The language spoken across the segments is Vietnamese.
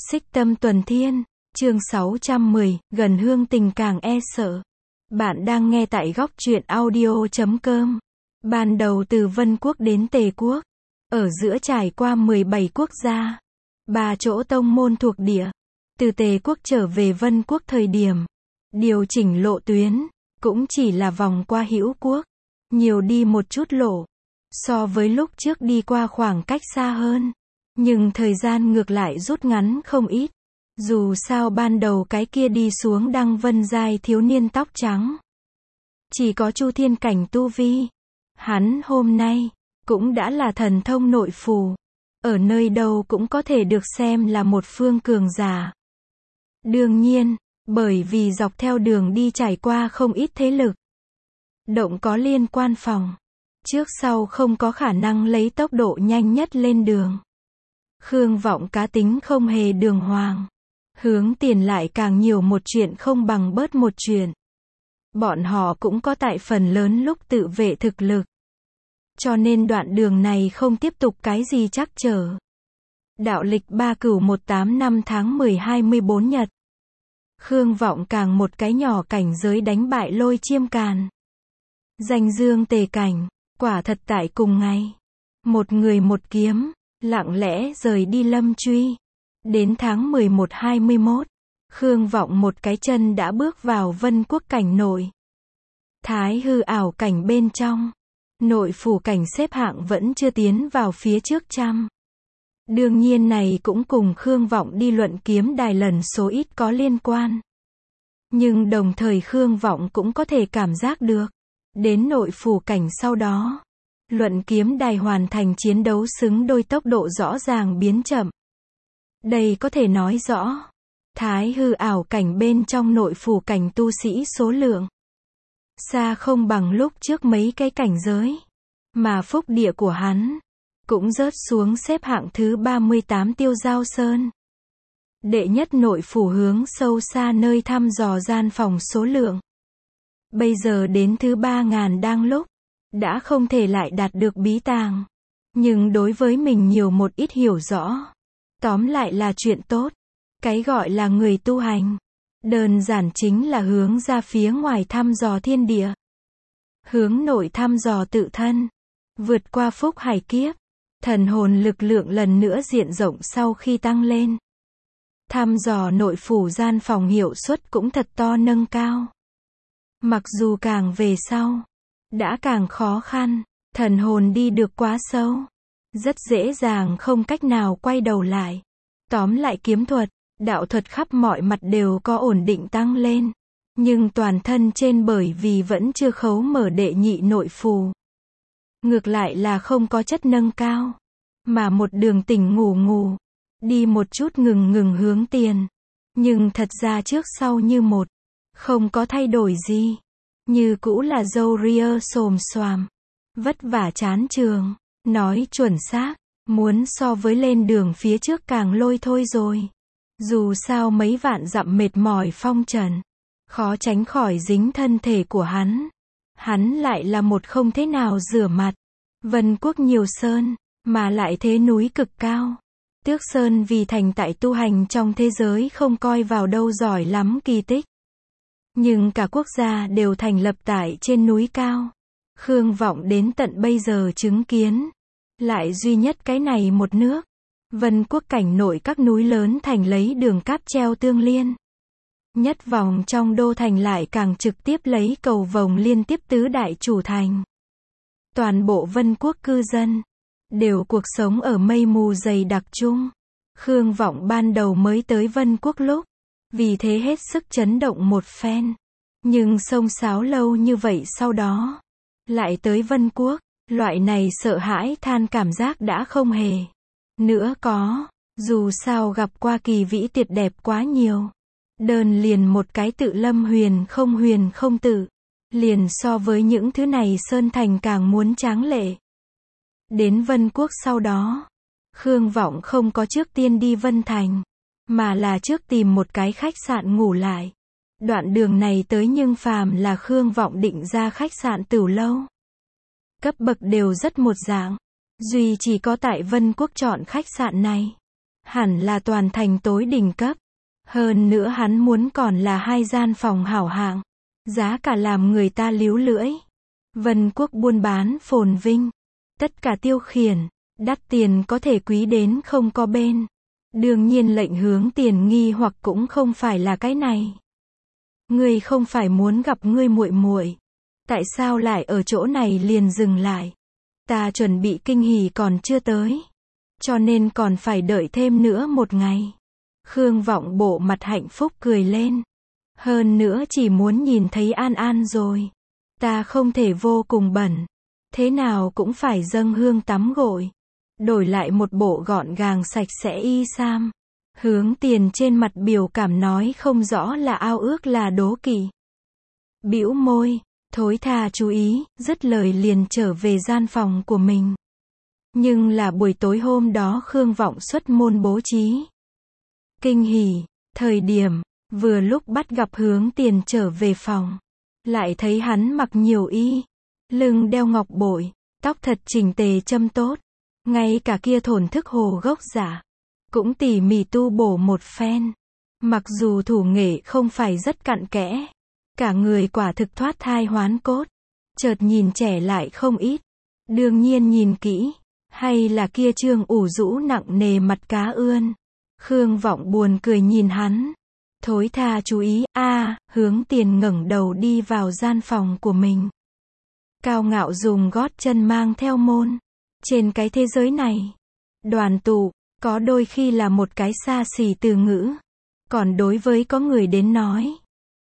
Xích Tâm Tuần Thiên, chương 610, gần hương tình càng e sợ. Bạn đang nghe tại góc truyện audio.com. Ban đầu từ Vân Quốc đến Tề Quốc, ở giữa trải qua 17 quốc gia, 3 chỗ tông môn thuộc địa. Từ Tề Quốc trở về Vân Quốc thời điểm điều chỉnh lộ tuyến, cũng chỉ là vòng qua Hữu Quốc, nhiều đi một chút lộ, so với lúc trước đi qua khoảng cách xa hơn. Nhưng thời gian ngược lại rút ngắn không ít. Dù sao ban đầu cái kia đi xuống Đăng Vân giai thiếu niên tóc trắng, chỉ có Chu Thiên cảnh tu vi. Hắn hôm nay cũng đã là thần thông nội phù, ở nơi đâu cũng có thể được xem là một phương cường giả. Đương nhiên, bởi vì dọc theo đường đi trải qua không ít thế lực, động có liên quan phòng, trước sau không có khả năng lấy tốc độ nhanh nhất lên đường. Khương Vọng cá tính không hề đường hoàng, hướng tiền lại càng nhiều một chuyện không bằng bớt một chuyện. Bọn họ cũng có tại phần lớn lúc tự vệ thực lực, cho nên đoạn đường này không tiếp tục cái gì trắc trở. Đạo lịch 3 Cửu 18 năm tháng 10 24 nhật. Khương Vọng càng một cái nhỏ cảnh giới đánh bại Lôi Chiêm Càn, danh dương Tề cảnh, quả thật tại cùng ngày, một người một kiếm, lặng lẽ rời đi Lâm Truy. Đến tháng 11 21, Khương Vọng một cái chân đã bước vào Vân Quốc cảnh nội. Thái hư ảo cảnh bên trong, nội phủ cảnh xếp hạng vẫn chưa tiến vào phía trước trăm. Đương nhiên này cũng cùng Khương Vọng đi luận kiếm đài lần số ít có liên quan. Nhưng đồng thời Khương Vọng cũng có thể cảm giác được, đến nội phủ cảnh sau đó, luận kiếm đài hoàn thành chiến đấu xứng đôi tốc độ rõ ràng biến chậm. Đây có thể nói rõ, thái hư ảo cảnh bên trong nội phủ cảnh tu sĩ số lượng xa không bằng lúc trước mấy cái cảnh giới, mà phúc địa của hắn cũng rớt xuống xếp hạng thứ 38 Tiêu Giao Sơn. Đệ nhất nội phủ hướng sâu xa nơi thăm dò gian phòng số lượng, bây giờ đến thứ 3000 đang lúc, đã không thể lại đạt được bí tàng, nhưng đối với mình nhiều một ít hiểu rõ. Tóm lại là chuyện tốt. Cái gọi là người tu hành, đơn giản chính là hướng ra phía ngoài thăm dò thiên địa, hướng nội thăm dò tự thân, vượt qua phúc hải kiếp. Thần hồn lực lượng lần nữa diện rộng sau khi tăng lên, thăm dò nội phủ gian phòng hiệu suất cũng thật to nâng cao. Mặc dù càng về sau, đã càng khó khăn, thần hồn đi được quá sâu, rất dễ dàng không cách nào quay đầu lại. Tóm lại kiếm thuật, đạo thuật khắp mọi mặt đều có ổn định tăng lên. Nhưng toàn thân trên bởi vì vẫn chưa khấu mở đệ nhị nội phù, ngược lại là không có chất nâng cao, mà một đường tỉnh ngủ ngủ, đi một chút ngừng hướng tiền. Nhưng thật ra trước sau như một, không có thay đổi gì. Như cũ là râu ria xồm xoàm, vất vả chán trường. Nói chuẩn xác, muốn so với lên đường phía trước càng lôi thôi rồi. Dù sao mấy vạn dặm mệt mỏi phong trần, khó tránh khỏi dính thân thể của hắn. Hắn lại là một không thế nào rửa mặt. Vân Quốc nhiều sơn, mà lại thế núi cực cao. Tước Sơn vì thành tại tu hành trong thế giới không coi vào đâu giỏi lắm kỳ tích. Nhưng cả quốc gia đều thành lập tại trên núi cao. Khương Vọng đến tận bây giờ chứng kiến, lại duy nhất cái này một nước. Vân Quốc cảnh nội các núi lớn thành lấy đường cáp treo tương liên. Nhất vòng trong đô thành lại càng trực tiếp lấy cầu vồng liên tiếp tứ đại chủ thành. Toàn bộ Vân Quốc cư dân đều cuộc sống ở mây mù dày đặc chung. Khương Vọng ban đầu mới tới Vân Quốc lúc, vì thế hết sức chấn động một phen. Nhưng xông xáo lâu như vậy sau đó, lại tới Vân Quốc, loại này sợ hãi than cảm giác đã không hề nữa có. Dù sao gặp qua kỳ vĩ tuyệt đẹp quá nhiều. Đơn liền một cái tự Lâm huyền không tự, liền so với những thứ này sơn thành càng muốn tráng lệ. Đến Vân Quốc sau đó, Khương Vọng không có trước tiên đi Vân Thành, mà là trước tìm một cái khách sạn ngủ lại. Đoạn đường này tới nhưng phàm là Khương Vọng định ra khách sạn Tửu Lâu, cấp bậc đều rất một dạng. Duy chỉ có tại Vân Quốc chọn khách sạn này, hẳn là toàn thành tối đỉnh cấp. Hơn nữa hắn muốn còn là 2 gian phòng hảo hạng. Giá cả làm người ta líu lưỡi. Vân Quốc buôn bán phồn vinh. Tất cả tiêu khiển, đắt tiền có thể quý đến không có bên. Đương nhiên lệnh hướng tiền nghi hoặc cũng không phải là cái này. Ngươi không phải muốn gặp ngươi muội muội? Tại sao lại ở chỗ này liền dừng lại? Ta chuẩn bị kinh hỉ còn chưa tới. Cho nên còn phải đợi thêm nữa một ngày. Khương Vọng bộ mặt hạnh phúc cười lên. Hơn nữa chỉ muốn nhìn thấy An An rồi. Ta không thể vô cùng bẩn. Thế nào cũng phải dâng hương tắm gội. Đổi lại một bộ gọn gàng sạch sẽ y sam. Hướng tiền trên mặt biểu cảm nói không rõ là ao ước là đố kỵ. Bĩu môi, thối tha chú ý, dứt lời liền trở về gian phòng của mình. Nhưng là buổi tối hôm đó Khương Vọng xuất môn bố trí. Kinh hỉ, thời điểm, vừa lúc bắt gặp hướng tiền trở về phòng. Lại thấy hắn mặc nhiều y, lưng đeo ngọc bội, tóc thật chỉnh tề châm tốt. Ngay cả kia thổn thức hồ gốc giả, cũng tỉ mỉ tu bổ một phen. Mặc dù thủ nghệ không phải rất cặn kẽ, cả người quả thực thoát thai hoán cốt. Chợt nhìn trẻ lại không ít. Đương nhiên nhìn kỹ, hay là kia trương ủ rũ nặng nề mặt cá ươn. Khương Vọng buồn cười nhìn hắn. Thối tha chú ý, hướng tiền ngẩng đầu đi vào gian phòng của mình. Cao ngạo dùng gót chân mang theo môn. Trên cái thế giới này, đoàn tụ, có đôi khi là một cái xa xỉ từ ngữ. Còn đối với có người đến nói,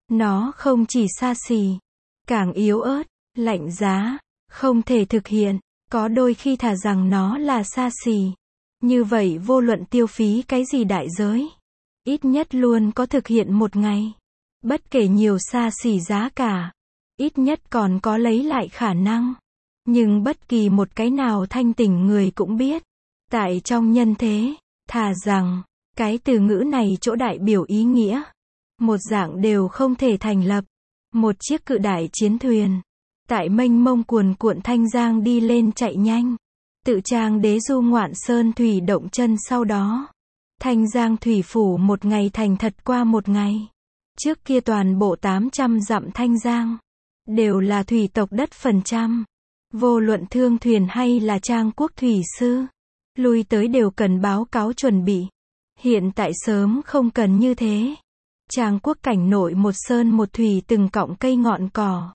nó không chỉ xa xỉ, càng yếu ớt, lạnh giá, không thể thực hiện. Có đôi khi thà rằng nó là xa xỉ. Như vậy vô luận tiêu phí cái gì đại giới, ít nhất luôn có thực hiện một ngày. Bất kể nhiều xa xỉ giá cả, ít nhất còn có lấy lại khả năng. Nhưng bất kỳ một cái nào thanh tỉnh người cũng biết, tại trong nhân thế, thà rằng, cái từ ngữ này chỗ đại biểu ý nghĩa, một dạng đều không thể thành lập. Một chiếc cự đại chiến thuyền, tại mênh mông cuồn cuộn Thanh Giang đi lên chạy nhanh. Tự trang đế du ngoạn sơn thủy động chân sau đó. Thanh Giang thủy phủ một ngày thành thật qua một ngày. Trước kia toàn bộ 800 dặm Thanh Giang, đều là thủy tộc đất phần trăm. Vô luận thương thuyền hay là trang quốc thủy sư, lui tới đều cần báo cáo chuẩn bị. Hiện tại sớm không cần như thế. Trang quốc cảnh nội một sơn một thủy từng cọng cây ngọn cỏ,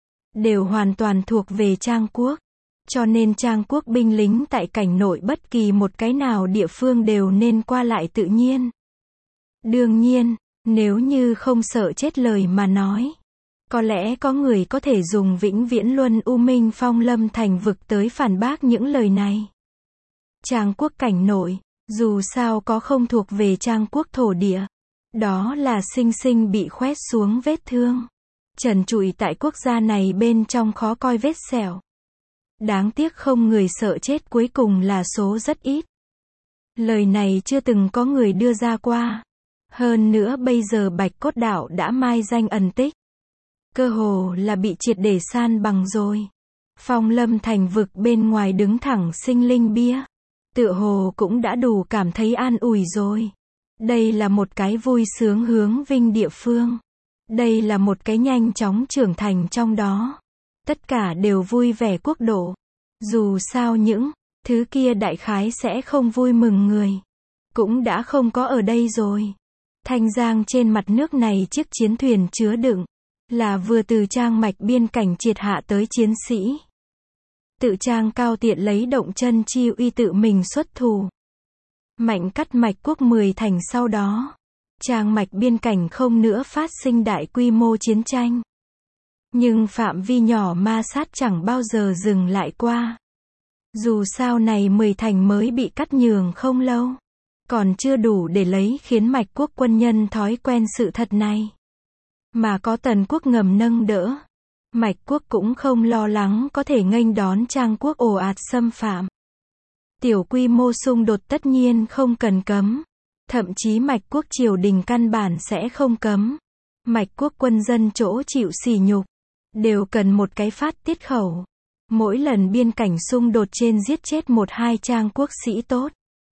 đều hoàn toàn thuộc về Trang quốc. Cho nên Trang quốc binh lính tại cảnh nội bất kỳ một cái nào địa phương đều nên qua lại tự nhiên. Đương nhiên, nếu như không sợ chết lời mà nói, có lẽ có người có thể dùng vĩnh viễn luân u minh phong lâm thành vực tới phản bác những lời này. Trang quốc cảnh nội, dù sao có không thuộc về Trang quốc thổ địa. Đó là sinh sinh bị khoét xuống vết thương. Trần trụi tại quốc gia này bên trong khó coi vết sẹo. Đáng tiếc không người sợ chết cuối cùng là số rất ít. Lời này chưa từng có người đưa ra qua. Hơn nữa bây giờ Bạch Cốt Đạo đã mai danh ẩn tích. Cơ hồ là bị triệt để san bằng rồi. Phong lâm thành vực bên ngoài đứng thẳng sinh linh bia. Tựa hồ cũng đã đủ cảm thấy an ủi rồi. Đây là một cái vui sướng hướng vinh địa phương. Đây là một cái nhanh chóng trưởng thành trong đó. Tất cả đều vui vẻ quốc độ. Dù sao những thứ kia đại khái sẽ không vui mừng người. Cũng đã không có ở đây rồi. Thanh Giang trên mặt nước này chiếc chiến thuyền chứa đựng. Là vừa từ Trang mạch biên cảnh triệt hạ tới chiến sĩ. Tự Trang cao tiện lấy động chân chi uy tự mình xuất thủ. Mạnh cắt mạch quốc 10 thành sau đó. Trang mạch biên cảnh không nữa phát sinh đại quy mô chiến tranh. Nhưng phạm vi nhỏ ma sát chẳng bao giờ dừng lại qua. Dù sao này 10 thành mới bị cắt nhường không lâu. Còn chưa đủ để lấy khiến mạch quốc quân nhân thói quen sự thật này. Mà có Tần quốc ngầm nâng đỡ. Mạch quốc cũng không lo lắng có thể nghênh đón Trang quốc ồ ạt xâm phạm. Tiểu quy mô xung đột tất nhiên không cần cấm. Thậm chí mạch quốc triều đình căn bản sẽ không cấm. Mạch quốc quân dân chỗ chịu sỉ nhục. Đều cần một cái phát tiết khẩu. Mỗi lần biên cảnh xung đột trên giết chết 1-2 Trang quốc sĩ tốt.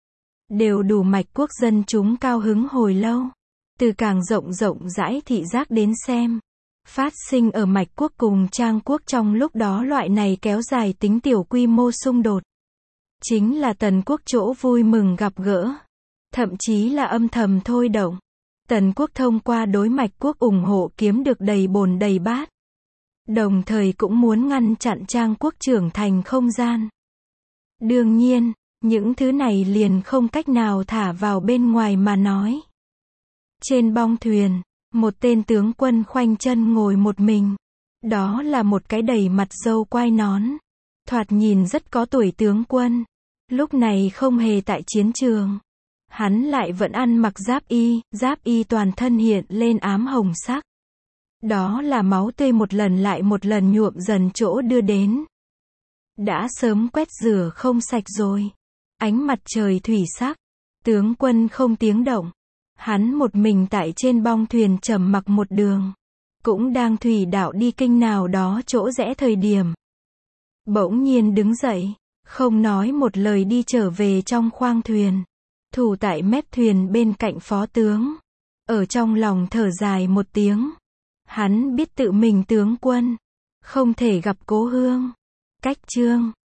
đều đủ Mạch Quốc dân chúng cao hứng hồi lâu. Từ càng rộng rãi thị giác đến xem, phát sinh ở Mạch Quốc cùng Trang Quốc trong lúc đó loại này kéo dài tính tiểu quy mô xung đột. Chính là Tần Quốc chỗ vui mừng gặp gỡ. Thậm chí là âm thầm thôi động. Tần Quốc thông qua đối Mạch Quốc ủng hộ kiếm được đầy bồn đầy bát. Đồng thời cũng muốn ngăn chặn Trang Quốc trưởng thành không gian. Đương nhiên, những thứ này liền không cách nào thả vào bên ngoài mà nói. Trên bong thuyền, một tên tướng quân khoanh chân ngồi một mình. Đó là một cái đầy mặt râu quai nón. Thoạt nhìn rất có tuổi tướng quân. Lúc này không hề tại chiến trường. Hắn lại vẫn ăn mặc giáp y toàn thân hiện lên ám hồng sắc. Đó là máu tươi một lần lại một lần nhuộm dần chỗ đưa đến. Đã sớm quét rửa không sạch rồi. Ánh mặt trời thủy sắc. Tướng quân không tiếng động. Hắn một mình tại trên bong thuyền trầm mặc một đường. Cũng đang thủy đạo đi kinh nào đó chỗ rẽ thời điểm. Bỗng nhiên đứng dậy. Không nói một lời đi trở về trong khoang thuyền. Thủ tại mép thuyền bên cạnh phó tướng. Ở trong lòng thở dài một tiếng. Hắn biết tự mình tướng quân. Không thể gặp cố hương. Cách chương.